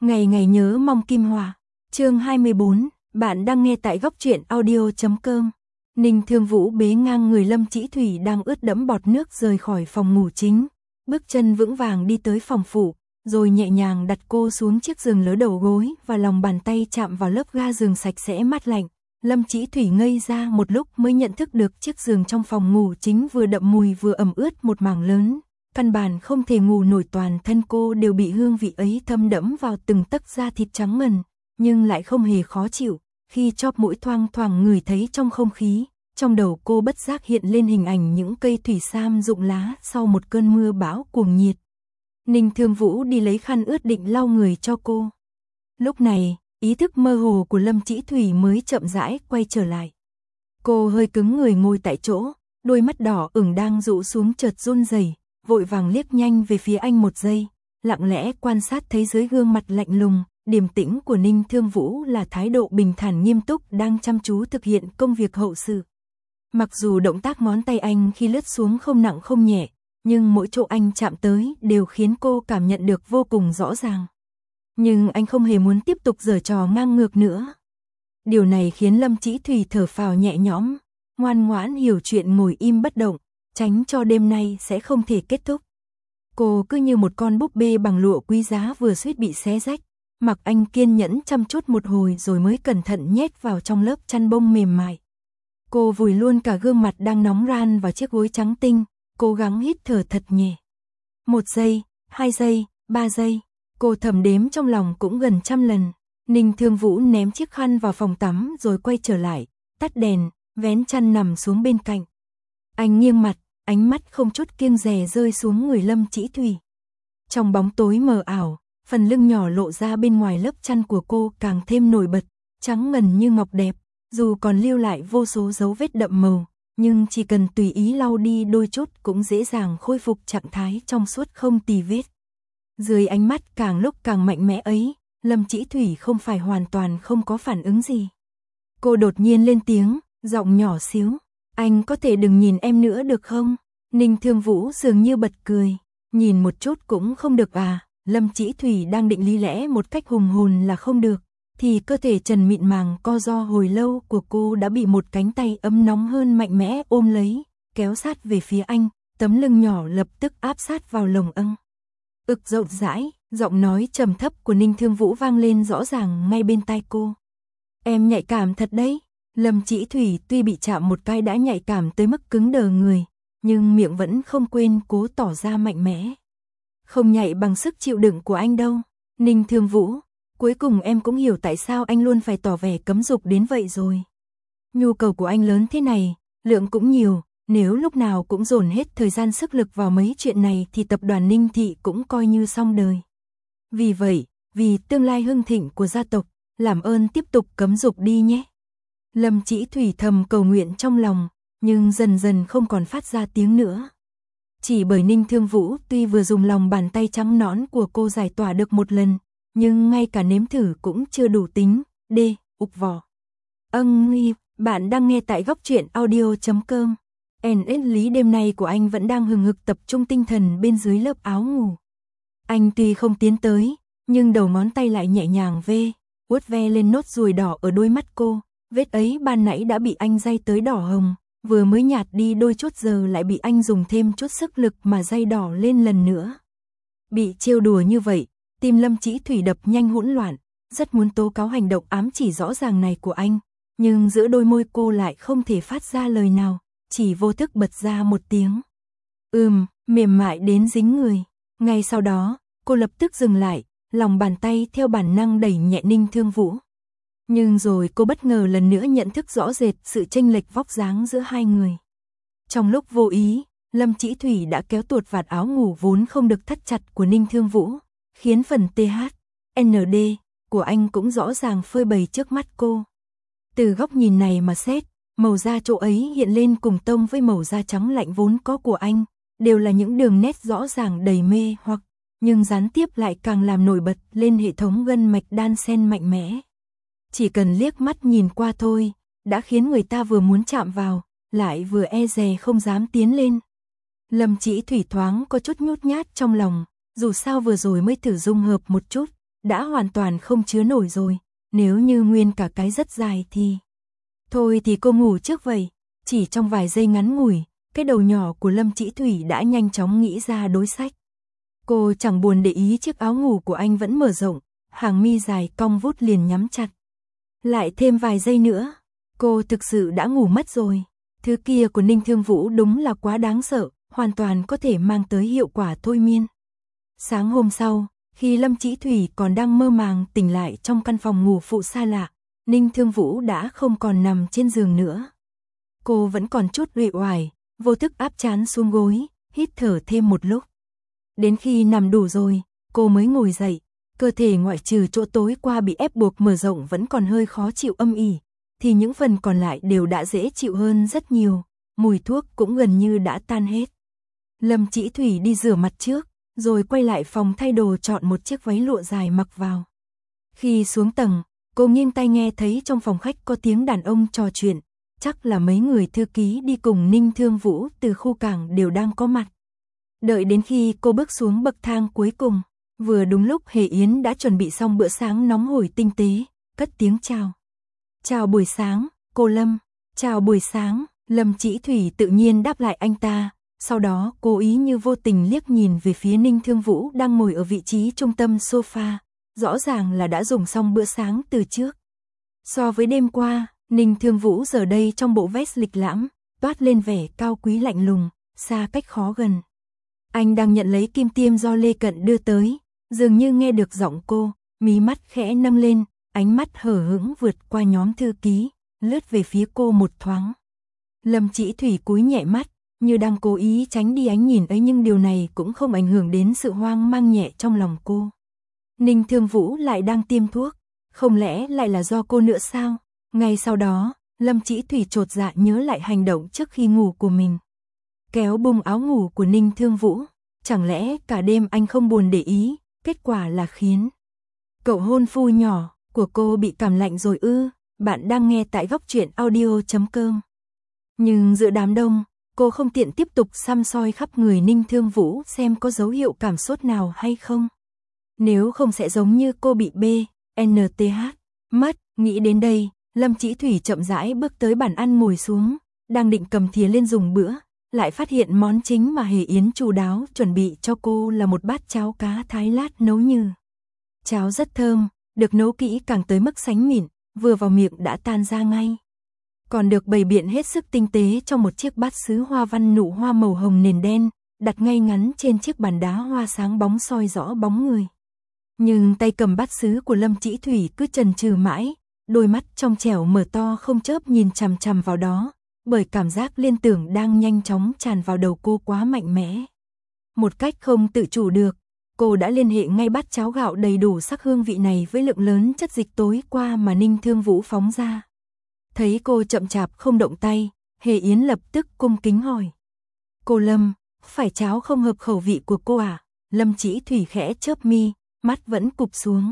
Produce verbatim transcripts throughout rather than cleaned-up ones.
Ngày ngày nhớ mong Kim Hòa. Chương hai mươi bốn, bạn đang nghe tại góc truyện audio chấm com. Ninh Thương Vũ bế ngang người Lâm Chỉ Thủy đang ướt đẫm bọt nước rời khỏi phòng ngủ chính, bước chân vững vàng đi tới phòng phụ, rồi nhẹ nhàng đặt cô xuống chiếc giường lớ đầu gối và lòng bàn tay chạm vào lớp ga giường sạch sẽ mát lạnh. Lâm Chỉ Thủy ngây ra một lúc mới nhận thức được chiếc giường trong phòng ngủ chính vừa đậm mùi vừa ẩm ướt một mảng lớn. Căn bản không thể ngủ nổi, toàn thân cô đều bị hương vị ấy thâm đẫm vào từng tấc da thịt trắng ngần, nhưng lại không hề khó chịu. Khi chóp mũi thoang thoảng ngửi thấy trong không khí, trong đầu cô bất giác hiện lên hình ảnh những cây thủy sam rụng lá sau một cơn mưa bão cuồng nhiệt. Ninh Thương Vũ đi lấy khăn ướt định lau người cho cô. Lúc này, ý thức mơ hồ của Lâm Chỉ Thủy mới chậm rãi quay trở lại. Cô hơi cứng người ngồi tại chỗ, đôi mắt đỏ ửng đang dụ xuống chợt run rẩy, vội vàng liếc nhanh về phía anh một giây, lặng lẽ quan sát thấy dưới gương mặt lạnh lùng, điềm tĩnh của Ninh Thương Vũ là thái độ bình thản nghiêm túc đang chăm chú thực hiện công việc hậu sự. Mặc dù động tác ngón tay anh khi lướt xuống không nặng không nhẹ, nhưng mỗi chỗ anh chạm tới đều khiến cô cảm nhận được vô cùng rõ ràng. Nhưng anh không hề muốn tiếp tục giở trò ngang ngược nữa. Điều này khiến Lâm Chỉ Thủy thở phào nhẹ nhõm, ngoan ngoãn hiểu chuyện ngồi im bất động, tránh cho đêm nay sẽ không thể kết thúc. Cô cứ như một con búp bê bằng lụa quý giá vừa suýt bị xé rách, mặc anh kiên nhẫn chăm chút một hồi rồi mới cẩn thận nhét vào trong lớp chăn bông mềm mại. Cô vùi luôn cả gương mặt đang nóng ran vào chiếc gối trắng tinh, cố gắng hít thở thật nhẹ. Một giây, hai giây, ba giây, cô thầm đếm trong lòng cũng gần trăm lần. Ninh Thương Vũ ném chiếc khăn vào phòng tắm rồi quay trở lại, tắt đèn, vén chăn nằm xuống bên cạnh. Anh nghiêng mặt, ánh mắt không chút kiêng dè rơi xuống người Lâm Chỉ Thủy. Trong bóng tối mờ ảo, phần lưng nhỏ lộ ra bên ngoài lớp chăn của cô càng thêm nổi bật, trắng ngần như ngọc đẹp, dù còn lưu lại vô số dấu vết đậm màu, nhưng chỉ cần tùy ý lau đi đôi chút cũng dễ dàng khôi phục trạng thái trong suốt không tì vết. Dưới ánh mắt càng lúc càng mạnh mẽ ấy, Lâm Chỉ Thủy không phải hoàn toàn không có phản ứng gì. Cô đột nhiên lên tiếng, giọng nhỏ xíu. Anh có thể đừng nhìn em nữa được không? Ninh Thương Vũ dường như bật cười. Nhìn một chút cũng không được à? Lâm Chỉ Thủy đang định lý lẽ một cách hùng hồn là không được, thì cơ thể trần mịn màng co ro hồi lâu của cô đã bị một cánh tay ấm nóng hơn mạnh mẽ ôm lấy, kéo sát về phía anh, tấm lưng nhỏ lập tức áp sát vào lồng âng. Ực rộng rãi, giọng nói trầm thấp của Ninh Thương Vũ vang lên rõ ràng ngay bên tai cô. Em nhạy cảm thật đấy. Lâm Chỉ Thủy tuy bị chạm một cái đã nhạy cảm tới mức cứng đờ người, nhưng miệng vẫn không quên cố tỏ ra mạnh mẽ. Không nhạy bằng sức chịu đựng của anh đâu. Ninh Thương Vũ, cuối cùng em cũng hiểu tại sao anh luôn phải tỏ vẻ cấm dục đến vậy rồi. Nhu cầu của anh lớn thế này, lượng cũng nhiều, nếu lúc nào cũng dồn hết thời gian sức lực vào mấy chuyện này thì tập đoàn Ninh Thị cũng coi như xong đời. Vì vậy, vì tương lai hưng thịnh của gia tộc, làm ơn tiếp tục cấm dục đi nhé. Lâm Chỉ Thủy thầm cầu nguyện trong lòng, nhưng dần dần không còn phát ra tiếng nữa. Chỉ bởi Ninh Thương Vũ tuy vừa dùng lòng bàn tay trắng nõn của cô giải tỏa được một lần, nhưng ngay cả nếm thử cũng chưa đủ tính. D. Ục vỏ. Âng nghi, bạn đang nghe tại góc truyện audio chấm com. En ết lý đêm nay của anh vẫn đang hừng hực tập trung tinh thần bên dưới lớp áo ngủ. Anh tuy không tiến tới, nhưng đầu ngón tay lại nhẹ nhàng vê, vuốt ve lên nốt ruồi đỏ ở đôi mắt cô. Vết ấy ban nãy đã bị anh day tới đỏ hồng, vừa mới nhạt đi đôi chút giờ lại bị anh dùng thêm chút sức lực mà day đỏ lên lần nữa. Bị trêu đùa như vậy, tim Lâm Chỉ Thủy đập nhanh hỗn loạn, rất muốn tố cáo hành động ám chỉ rõ ràng này của anh, nhưng giữa đôi môi cô lại không thể phát ra lời nào, chỉ vô thức bật ra một tiếng. Ừm, mềm mại đến dính người. Ngay sau đó, cô lập tức dừng lại, lòng bàn tay theo bản năng đẩy nhẹ Ninh Thương Vũ. Nhưng rồi cô bất ngờ lần nữa nhận thức rõ rệt sự chênh lệch vóc dáng giữa hai người. Trong lúc vô ý, Lâm Chỉ Thủy đã kéo tuột vạt áo ngủ vốn không được thắt chặt của Ninh Thương Vũ, khiến phần tê hát, en đê của anh cũng rõ ràng phơi bày trước mắt cô. Từ góc nhìn này mà xét, màu da chỗ ấy hiện lên cùng tông với màu da trắng lạnh vốn có của anh, đều là những đường nét rõ ràng đầy mê hoặc, nhưng gián tiếp lại càng làm nổi bật lên hệ thống gân mạch đan xen mạnh mẽ. Chỉ cần liếc mắt nhìn qua thôi, đã khiến người ta vừa muốn chạm vào, lại vừa e dè không dám tiến lên. Lâm Chỉ Thủy thoáng có chút nhút nhát trong lòng, dù sao vừa rồi mới thử dung hợp một chút, đã hoàn toàn không chứa nổi rồi, nếu như nguyên cả cái rất dài thì... Thôi thì cô ngủ trước vậy, chỉ trong vài giây ngắn ngủi, cái đầu nhỏ của Lâm Chỉ Thủy đã nhanh chóng nghĩ ra đối sách. Cô chẳng buồn để ý chiếc áo ngủ của anh vẫn mở rộng, hàng mi dài cong vút liền nhắm chặt. Lại thêm vài giây nữa, cô thực sự đã ngủ mất rồi. Thứ kia của Ninh Thương Vũ đúng là quá đáng sợ, hoàn toàn có thể mang tới hiệu quả thôi miên. Sáng hôm sau, khi Lâm Chỉ Thủy còn đang mơ màng tỉnh lại trong căn phòng ngủ phụ xa lạ, Ninh Thương Vũ đã không còn nằm trên giường nữa. Cô vẫn còn chút uể oải, vô thức áp trán xuống gối, hít thở thêm một lúc. Đến khi nằm đủ rồi, cô mới ngồi dậy, cơ thể ngoại trừ chỗ tối qua bị ép buộc mở rộng vẫn còn hơi khó chịu âm ỉ, thì những phần còn lại đều đã dễ chịu hơn rất nhiều, mùi thuốc cũng gần như đã tan hết. Lâm Chỉ Thủy đi rửa mặt trước, rồi quay lại phòng thay đồ chọn một chiếc váy lụa dài mặc vào. Khi xuống tầng, cô nghiêng tai nghe thấy trong phòng khách có tiếng đàn ông trò chuyện, chắc là mấy người thư ký đi cùng Ninh Thương Vũ từ khu cảng đều đang có mặt. Đợi đến khi cô bước xuống bậc thang cuối cùng, vừa đúng lúc Hề Yến đã chuẩn bị xong bữa sáng nóng hổi tinh tế, cất tiếng chào. Chào buổi sáng, cô Lâm. Chào buổi sáng, Lâm Chỉ Thủy tự nhiên đáp lại anh ta, sau đó cố ý như vô tình liếc nhìn về phía Ninh Thương Vũ đang ngồi ở vị trí trung tâm sofa, rõ ràng là đã dùng xong bữa sáng từ trước. So với đêm qua, Ninh Thương Vũ giờ đây trong bộ vest lịch lãm, toát lên vẻ cao quý lạnh lùng, xa cách khó gần. Anh đang nhận lấy kim tiêm do Lê Cận đưa tới, dường như nghe được giọng cô, mí mắt khẽ nâng lên, ánh mắt hở hững vượt qua nhóm thư ký, lướt về phía cô một thoáng. Lâm Chỉ Thủy cúi nhẹ mắt, như đang cố ý tránh đi ánh nhìn ấy, nhưng điều này cũng không ảnh hưởng đến sự hoang mang nhẹ trong lòng cô. Ninh Thương Vũ lại đang tiêm thuốc, không lẽ lại là do cô nữa sao? Ngay sau đó, Lâm Chỉ Thủy chột dạ nhớ lại hành động trước khi ngủ của mình. Kéo bung áo ngủ của Ninh Thương Vũ, chẳng lẽ cả đêm anh không buồn để ý, kết quả là khiến cậu hôn phu nhỏ của cô bị cảm lạnh rồi ư? Bạn đang nghe tại góc truyện audio chấm com. Nhưng giữa đám đông, cô không tiện tiếp tục săm soi khắp người Ninh Thương Vũ xem có dấu hiệu cảm sốt nào hay không. Nếu không sẽ giống như cô bị B, N T H, mất. Nghĩ đến đây, Lâm Chỉ Thủy chậm rãi bước tới bàn ăn ngồi xuống, đang định cầm thìa lên dùng bữa, lại phát hiện món chính mà Hề Yến chu đáo chuẩn bị cho cô là một bát cháo cá thái lát nấu như. Cháo rất thơm, được nấu kỹ càng tới mức sánh mịn, vừa vào miệng đã tan ra ngay. Còn được bày biện hết sức tinh tế trong một chiếc bát sứ hoa văn nụ hoa màu hồng nền đen, đặt ngay ngắn trên chiếc bàn đá hoa sáng bóng soi rõ bóng người. Nhưng tay cầm bát sứ của Lâm Chỉ Thủy cứ chần chừ mãi, đôi mắt trong trẻo mở to không chớp nhìn chằm chằm vào đó, bởi cảm giác liên tưởng đang nhanh chóng tràn vào đầu cô quá mạnh mẽ. Một cách không tự chủ được, cô đã liên hệ ngay bát cháo gạo đầy đủ sắc hương vị này với lượng lớn chất dịch tối qua mà Ninh Thương Vũ phóng ra. Thấy cô chậm chạp không động tay, Hề Yến lập tức cung kính hỏi. Cô Lâm, phải cháo không hợp khẩu vị của cô à? Lâm Chỉ Thủy khẽ chớp mi, mắt vẫn cụp xuống.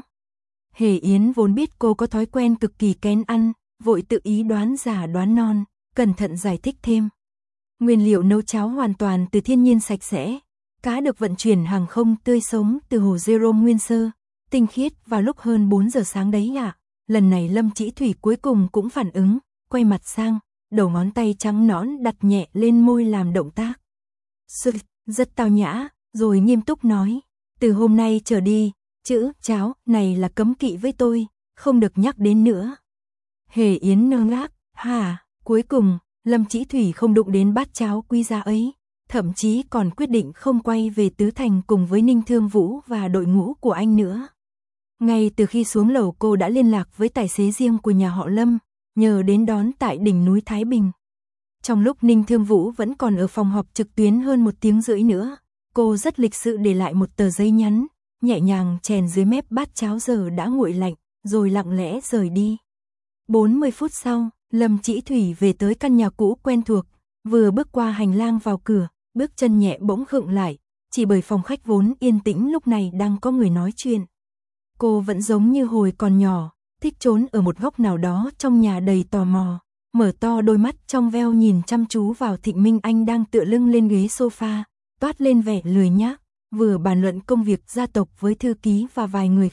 Hề Yến vốn biết cô có thói quen cực kỳ kén ăn, vội tự ý đoán già đoán non, cẩn thận giải thích thêm. Nguyên liệu nấu cháo hoàn toàn từ thiên nhiên sạch sẽ, cá được vận chuyển hàng không tươi sống từ hồ Jerome nguyên sơ, tinh khiết vào lúc hơn bốn giờ sáng đấy ạ. À. Lần này Lâm Chỉ Thủy cuối cùng cũng phản ứng, quay mặt sang, đầu ngón tay trắng nõn đặt nhẹ lên môi làm động tác. Sự, rất tao nhã, rồi nghiêm túc nói, từ hôm nay trở đi, chữ cháo này là cấm kỵ với tôi, không được nhắc đến nữa. Hề Yến ngơ ngác, hả, cuối cùng, Lâm Chỉ Thủy không đụng đến bát cháo quý giá ấy, thậm chí còn quyết định không quay về Tứ Thành cùng với Ninh Thương Vũ và đội ngũ của anh nữa. Ngay từ khi xuống lầu cô đã liên lạc với tài xế riêng của nhà họ Lâm, nhờ đến đón tại đỉnh núi Thái Bình. Trong lúc Ninh Thương Vũ vẫn còn ở phòng họp trực tuyến hơn một tiếng rưỡi nữa, cô rất lịch sự để lại một tờ giấy nhắn, nhẹ nhàng chèn dưới mép bát cháo giờ đã nguội lạnh, rồi lặng lẽ rời đi. bốn mươi phút sau, Lâm Chỉ Thủy về tới căn nhà cũ quen thuộc, vừa bước qua hành lang vào cửa, bước chân nhẹ bỗng khựng lại, chỉ bởi phòng khách vốn yên tĩnh lúc này đang có người nói chuyện. Cô vẫn giống như hồi còn nhỏ, thích trốn ở một góc nào đó trong nhà đầy tò mò, mở to đôi mắt trong veo nhìn chăm chú vào Thịnh Minh Anh đang tựa lưng lên ghế sofa, toát lên vẻ lười nhác, vừa bàn luận công việc gia tộc với thư ký và vài người khác,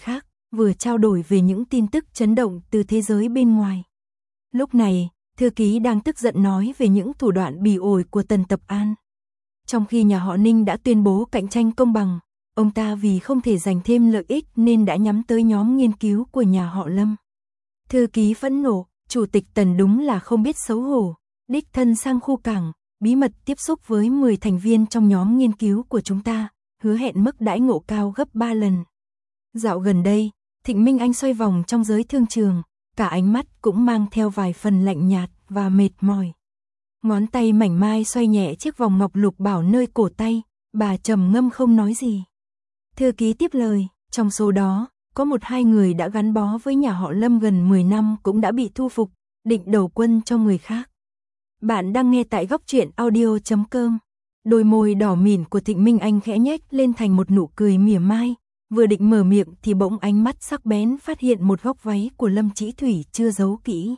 vừa trao đổi về những tin tức chấn động từ thế giới bên ngoài. Lúc này, thư ký đang tức giận nói về những thủ đoạn bỉ ổi của Tần Tập An. Trong khi nhà họ Ninh đã tuyên bố cạnh tranh công bằng, ông ta vì không thể giành thêm lợi ích nên đã nhắm tới nhóm nghiên cứu của nhà họ Lâm. Thư ký phẫn nộ, Chủ tịch Tần đúng là không biết xấu hổ, đích thân sang khu cảng, bí mật tiếp xúc với mười thành viên trong nhóm nghiên cứu của chúng ta, hứa hẹn mức đãi ngộ cao gấp ba lần. Dạo gần đây, Thịnh Minh Anh xoay vòng trong giới thương trường, cả ánh mắt cũng mang theo vài phần lạnh nhạt và mệt mỏi. Ngón tay mảnh mai xoay nhẹ chiếc vòng ngọc lục bảo nơi cổ tay, bà trầm ngâm không nói gì. Thư ký tiếp lời, trong số đó, có một hai người đã gắn bó với nhà họ Lâm gần mười năm cũng đã bị thu phục, định đầu quân cho người khác. Bạn đang nghe tại góc truyện audio chấm com. Đôi môi đỏ mỉn của Thịnh Minh Anh khẽ nhếch lên thành một nụ cười mỉa mai, vừa định mở miệng thì bỗng ánh mắt sắc bén phát hiện một góc váy của Lâm Chỉ Thủy chưa giấu kỹ.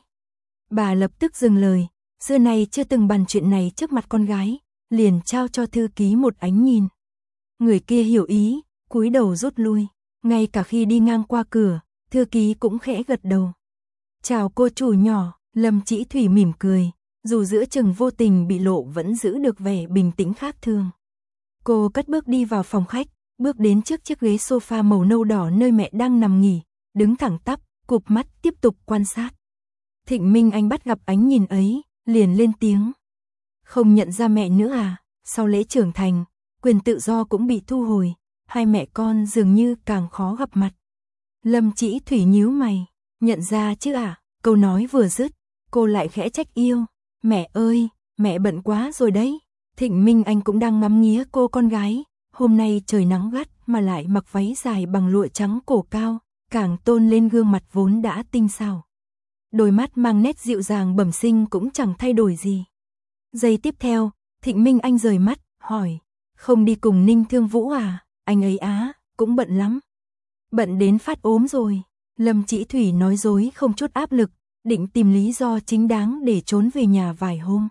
Bà lập tức dừng lời, xưa nay chưa từng bàn chuyện này trước mặt con gái, liền trao cho thư ký một ánh nhìn. Người kia hiểu ý, cúi đầu rút lui, ngay cả khi đi ngang qua cửa, thư ký cũng khẽ gật đầu. Chào cô chủ nhỏ, Lâm Chỉ Thủy mỉm cười, dù giữa chừng vô tình bị lộ vẫn giữ được vẻ bình tĩnh khác thường. Cô cất bước đi vào phòng khách, bước đến trước chiếc ghế sofa màu nâu đỏ nơi mẹ đang nằm nghỉ, đứng thẳng tắp, cụp mắt tiếp tục quan sát. Thịnh Minh Anh bắt gặp ánh nhìn ấy, liền lên tiếng. Không nhận ra mẹ nữa à, sau lễ trưởng thành, quyền tự do cũng bị thu hồi, hai mẹ con dường như càng khó gặp mặt. Lâm Chỉ Thủy nhíu mày, nhận ra chứ à, câu nói vừa dứt, cô lại khẽ trách yêu. Mẹ ơi, mẹ bận quá rồi đấy. Thịnh Minh Anh cũng đang ngắm nghía cô con gái, hôm nay trời nắng gắt mà lại mặc váy dài bằng lụa trắng cổ cao, càng tôn lên gương mặt vốn đã tinh xảo. Đôi mắt mang nét dịu dàng bẩm sinh cũng chẳng thay đổi gì. Giây tiếp theo, Thịnh Minh Anh rời mắt, hỏi, không đi cùng Ninh Thương Vũ à, anh ấy á, cũng bận lắm. Bận đến phát ốm rồi, Lâm Chỉ Thủy nói dối không chút áp lực, định tìm lý do chính đáng để trốn về nhà vài hôm.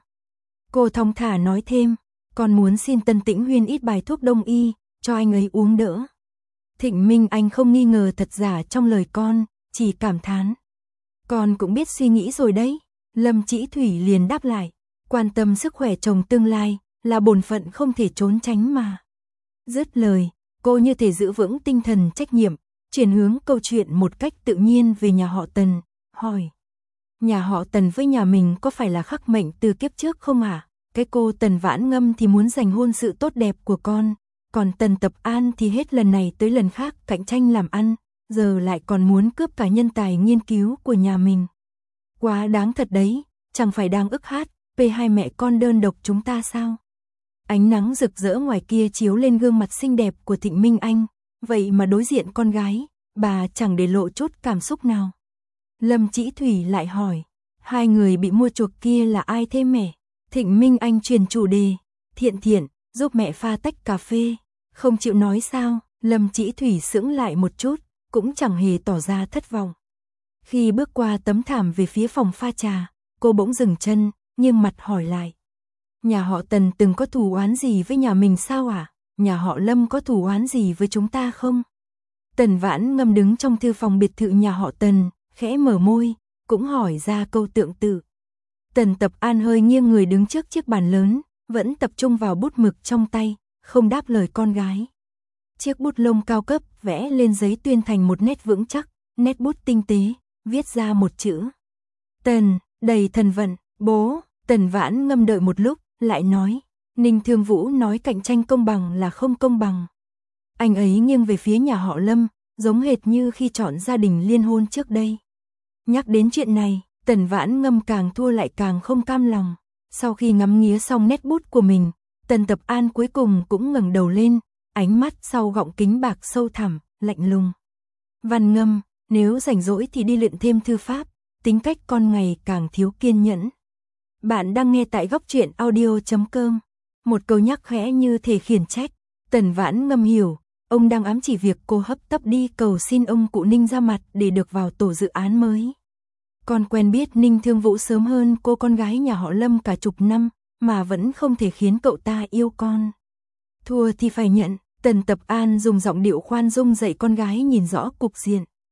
Cô thong thả nói thêm, con muốn xin Tân Tĩnh Huyên ít bài thuốc đông y, cho anh ấy uống đỡ. Thịnh Minh Anh không nghi ngờ thật giả trong lời con, chỉ cảm thán. Con cũng biết suy nghĩ rồi đấy. Lâm Chỉ Thủy liền đáp lại, quan tâm sức khỏe chồng tương lai, là bổn phận không thể trốn tránh mà. Dứt lời, cô như thể giữ vững tinh thần trách nhiệm, chuyển hướng câu chuyện một cách tự nhiên về nhà họ Tần, hỏi. Nhà họ Tần với nhà mình có phải là khắc mệnh từ kiếp trước không hả? Cái cô Tần Vãn Ngâm thì muốn giành hôn sự tốt đẹp của con, còn Tần Tập An thì hết lần này tới lần khác cạnh tranh làm ăn, giờ lại còn muốn cướp cả nhân tài nghiên cứu của nhà mình. Quá đáng thật đấy, chẳng phải đang ức hát, về hai mẹ con đơn độc chúng ta sao? Ánh nắng rực rỡ ngoài kia chiếu lên gương mặt xinh đẹp của Thịnh Minh Anh, vậy mà đối diện con gái, bà chẳng để lộ chút cảm xúc nào. Lâm Chỉ Thủy lại hỏi, hai người bị mua chuộc kia là ai thế mẹ? Thịnh Minh Anh truyền chủ đề, Thiện Thiện, giúp mẹ pha tách cà phê. Không chịu nói sao? Lâm Chỉ Thủy sững lại một chút, cũng chẳng hề tỏ ra thất vọng. Khi bước qua tấm thảm về phía phòng pha trà, cô bỗng dừng chân, nhưng mặt hỏi lại. Nhà họ Tần từng có thù oán gì với nhà mình sao à? Nhà họ Lâm có thù oán gì với chúng ta không? Tần Vãn Ngâm đứng trong thư phòng biệt thự nhà họ Tần, khẽ mở môi, cũng hỏi ra câu tượng tự. Tần Tập An hơi nghiêng người đứng trước chiếc bàn lớn, vẫn tập trung vào bút mực trong tay, không đáp lời con gái. Chiếc bút lông cao cấp vẽ lên giấy tuyên thành một nét vững chắc, nét bút tinh tế, viết ra một chữ. Tần, đầy thần vận, bố. Tần Vãn Ngâm đợi một lúc, lại nói, Ninh Thương Vũ nói cạnh tranh công bằng là không công bằng. Anh ấy nghiêng về phía nhà họ Lâm, giống hệt như khi chọn gia đình liên hôn trước đây. Nhắc đến chuyện này, Tần Vãn Ngâm càng thua lại càng không cam lòng. Sau khi ngắm nghía xong nét bút của mình, Tần Tập An cuối cùng cũng ngẩng đầu lên, ánh mắt sau gọng kính bạc sâu thẳm, lạnh lùng. Văn Ngâm, nếu rảnh rỗi thì đi luyện thêm thư pháp, tính cách con ngày càng thiếu kiên nhẫn. Bạn đang nghe tại góc truyện audio chấm com. Một câu nhắc khẽ như thể khiển trách. Tần Vãn Ngâm hiểu, ông đang ám chỉ việc cô hấp tấp đi cầu xin ông cụ Ninh ra mặt để được vào tổ dự án mới. Con quen biết Ninh Thương Vũ sớm hơn cô con gái nhà họ Lâm cả chục năm, mà vẫn không thể khiến cậu ta yêu con. Thua thì phải nhận. Tần Tập An dùng giọng điệu khoan dung dạy con gái nhìn rõ cục diện.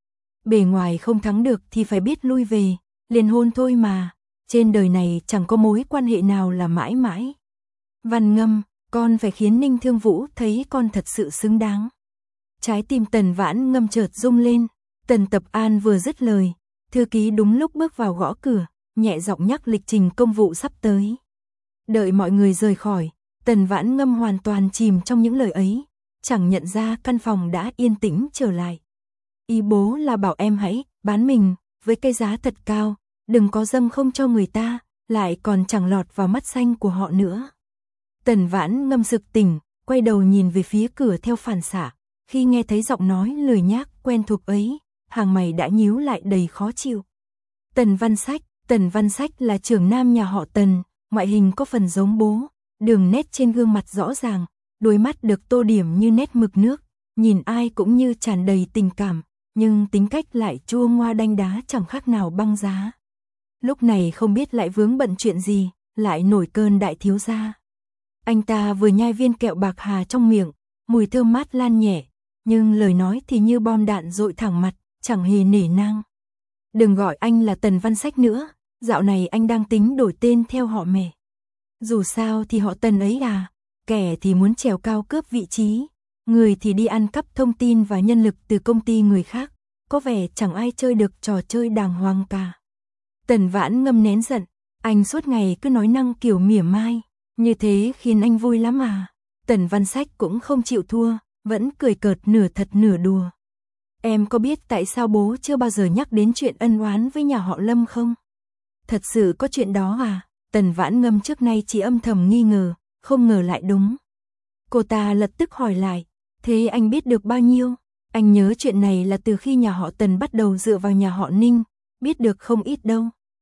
bề ngoài không thắng được thì phải biết lui về, liền hôn thôi mà, trên đời này chẳng có mối quan hệ nào là mãi mãi. Văn Ngâm, con phải khiến Ninh Thương Vũ thấy con thật sự xứng đáng. Trái tim Tần Vãn Ngâm chợt rung lên, Tần Tập An vừa dứt lời, thư ký đúng lúc bước vào gõ cửa, nhẹ giọng nhắc lịch trình công vụ sắp tới. Đợi mọi người rời khỏi, Tần Vãn Ngâm hoàn toàn chìm trong những lời ấy, chẳng nhận ra căn phòng đã yên tĩnh trở lại. Ý bố là bảo em hãy bán mình với cái giá thật cao, đừng có dâng không cho người ta, lại còn chẳng lọt vào mắt xanh của họ nữa. Tần Vãn Ngâm sực tỉnh, quay đầu nhìn về phía cửa theo phản xạ, khi nghe thấy giọng nói lười nhác quen thuộc ấy, hàng mày đã nhíu lại đầy khó chịu. Tần Văn Sách, Tần Văn Sách là trưởng nam nhà họ Tần, ngoại hình có phần giống bố, đường nét trên gương mặt rõ ràng, đôi mắt được tô điểm như nét mực nước, nhìn ai cũng như tràn đầy tình cảm, nhưng tính cách lại chua ngoa đanh đá chẳng khác nào băng giá. Lúc này không biết lại vướng bận chuyện gì, lại nổi cơn đại thiếu gia. Anh ta vừa nhai viên kẹo bạc hà trong miệng, mùi thơm mát lan nhẹ, nhưng lời nói thì như bom đạn dội thẳng mặt, chẳng hề nể nang. Đừng gọi anh là Tần Văn Sách nữa, dạo này anh đang tính đổi tên theo họ mẹ. Dù sao thì họ Tần ấy à, kẻ thì muốn trèo cao cướp vị trí, người thì đi ăn cắp thông tin và nhân lực từ công ty người khác, có vẻ chẳng ai chơi được trò chơi đàng hoàng cả. Tần Vãn Ngâm nén giận, anh suốt ngày cứ nói năng kiểu mỉa mai, như thế khiến anh vui lắm à. Tần Văn Sách cũng không chịu thua, vẫn cười cợt nửa thật nửa đùa. Em có biết tại sao bố chưa bao giờ nhắc đến chuyện ân oán với nhà họ Lâm không? Thật sự có chuyện đó à? Tần Vãn Ngâm trước nay chỉ âm thầm nghi ngờ, không ngờ lại đúng. Cô ta lập tức hỏi lại, thế anh biết được bao nhiêu? Anh nhớ chuyện này là từ khi nhà họ Tần bắt đầu dựa vào nhà họ Ninh, biết được không ít đâu.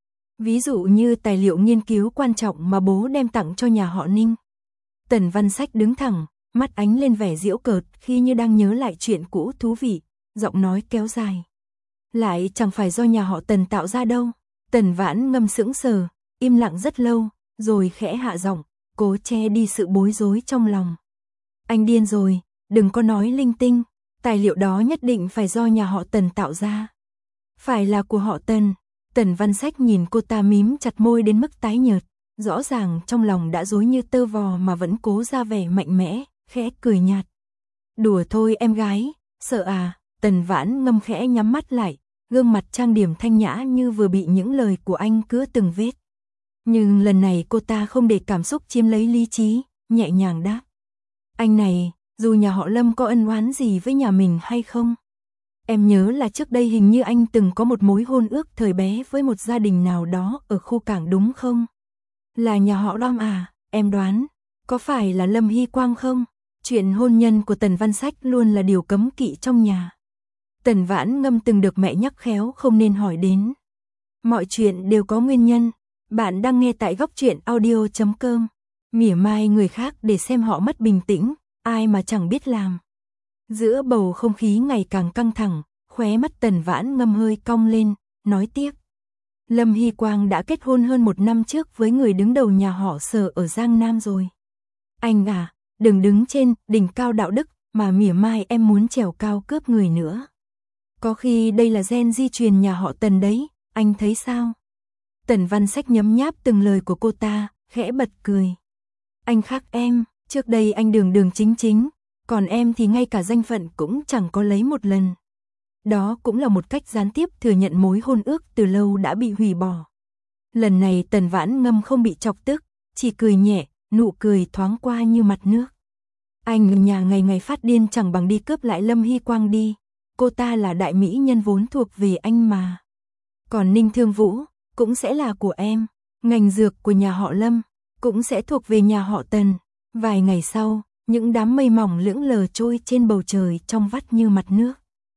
Ví dụ như tài liệu nghiên cứu quan trọng mà bố đem tặng cho nhà họ Ninh. Tần Văn Sách đứng thẳng, mắt ánh lên vẻ giễu cợt khi như đang nhớ lại chuyện cũ thú vị, giọng nói kéo dài. Lại chẳng phải do nhà họ Tần tạo ra đâu. Tần Vãn Ngâm sững sờ, im lặng rất lâu, rồi khẽ hạ giọng, cố che đi sự bối rối trong lòng. Anh điên rồi, đừng có nói linh tinh, tài liệu đó nhất định phải do nhà họ Tần tạo ra. Phải là của họ Tần. Tần Văn Sách nhìn cô ta mím chặt môi đến mức tái nhợt, rõ ràng trong lòng đã rối như tơ vò mà vẫn cố ra vẻ mạnh mẽ, khẽ cười nhạt. Đùa thôi em gái, sợ à? Tần Vãn Ngâm khẽ nhắm mắt lại, gương mặt trang điểm thanh nhã như vừa bị những lời của anh cứa từng vết. Nhưng lần này cô ta không để cảm xúc chiếm lấy lý trí, nhẹ nhàng đáp. Anh này, dù nhà họ Lâm có ân oán gì với nhà mình hay không? Em nhớ là trước đây hình như anh từng có một mối hôn ước thời bé với một gia đình nào đó ở khu cảng đúng không? Là nhà họ Lâm à, em đoán, có phải là Lâm Hy Quang không? Chuyện hôn nhân của Tần Văn Sách luôn là điều cấm kỵ trong nhà. Tần Vãn Ngâm từng được mẹ nhắc khéo không nên hỏi đến. Mọi chuyện đều có nguyên nhân. Bạn đang nghe tại góc truyện audio chấm com. Mỉa mai người khác để xem họ mất bình tĩnh, ai mà chẳng biết làm. Giữa bầu không khí ngày càng căng thẳng, khóe mắt Tần Vãn Ngâm hơi cong lên, nói tiếc. Lâm Hy Quang đã kết hôn hơn một năm trước với người đứng đầu nhà họ Sở ở Giang Nam rồi. Anh à, đừng đứng trên đỉnh cao đạo đức mà mỉa mai em muốn trèo cao cướp người nữa. Có khi đây là gen di truyền nhà họ Tần đấy, anh thấy sao? Tần Văn Sách nhấm nháp từng lời của cô ta, khẽ bật cười. Anh khác em, trước đây anh đường đường chính chính, còn em thì ngay cả danh phận cũng chẳng có lấy một lần. Đó cũng là một cách gián tiếp thừa nhận mối hôn ước từ lâu đã bị hủy bỏ. Lần này Tần Vãn Ngâm không bị chọc tức, chỉ cười nhẹ, nụ cười thoáng qua như mặt nước. Anh nhà ngày ngày phát điên chẳng bằng đi cướp lại Lâm Hy Quang đi. Cô ta là đại mỹ nhân vốn thuộc về anh mà. Còn Ninh Thương Vũ cũng sẽ là của em. Ngành dược của nhà họ Lâm cũng sẽ thuộc về nhà họ Tần. Vài ngày sau, những đám mây mỏng lững lờ trôi trên bầu trời trong vắt như mặt nước.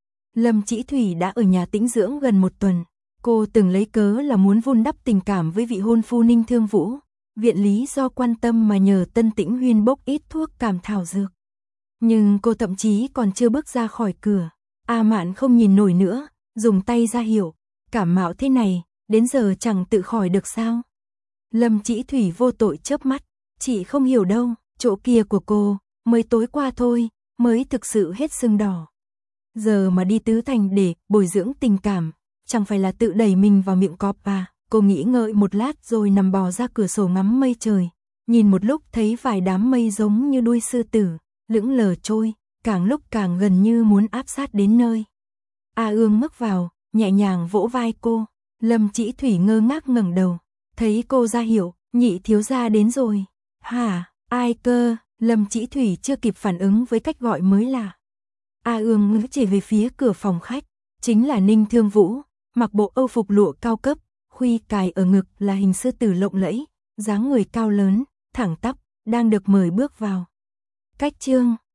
Lâm Chỉ Thủy đã ở nhà tĩnh dưỡng gần một tuần. Cô từng lấy cớ là muốn vun đắp tình cảm với vị hôn phu Ninh Thương Vũ. Viện lý do quan tâm mà nhờ Tân Tĩnh Huyên bốc ít thuốc cảm thảo dược. Nhưng cô thậm chí còn chưa bước ra khỏi cửa. A Mạn không nhìn nổi nữa, dùng tay ra hiệu. Cảm mạo thế này, đến giờ chẳng tự khỏi được sao? Lâm Chỉ Thủy vô tội chớp mắt. Chị không hiểu đâu, chỗ kia của cô, mới tối qua thôi, mới thực sự hết sưng đỏ. giờ mà đi Tứ Thành để bồi dưỡng tình cảm, chẳng phải là tự đẩy mình vào miệng cọp à. Cô nghĩ ngợi một lát rồi nằm bò ra cửa sổ ngắm mây trời, nhìn một lúc thấy vài đám mây giống như đuôi sư tử, lững lờ trôi, càng lúc càng gần như muốn áp sát đến nơi. A Ương bước vào, nhẹ nhàng vỗ vai cô, Lâm Chỉ Thủy ngơ ngác ngẩng đầu, thấy cô ra hiệu, nhị thiếu gia đến rồi. Hả, ai cơ? Lâm Chỉ Thủy chưa kịp phản ứng với cách gọi mới lạ. A Ương ngước chỉ về phía cửa phòng khách, chính là Ninh Thương Vũ, mặc bộ âu phục lụa cao cấp, khuy cài ở ngực là hình sư tử lộng lẫy, dáng người cao lớn, thẳng tắp, đang được mời bước vào. Cách chương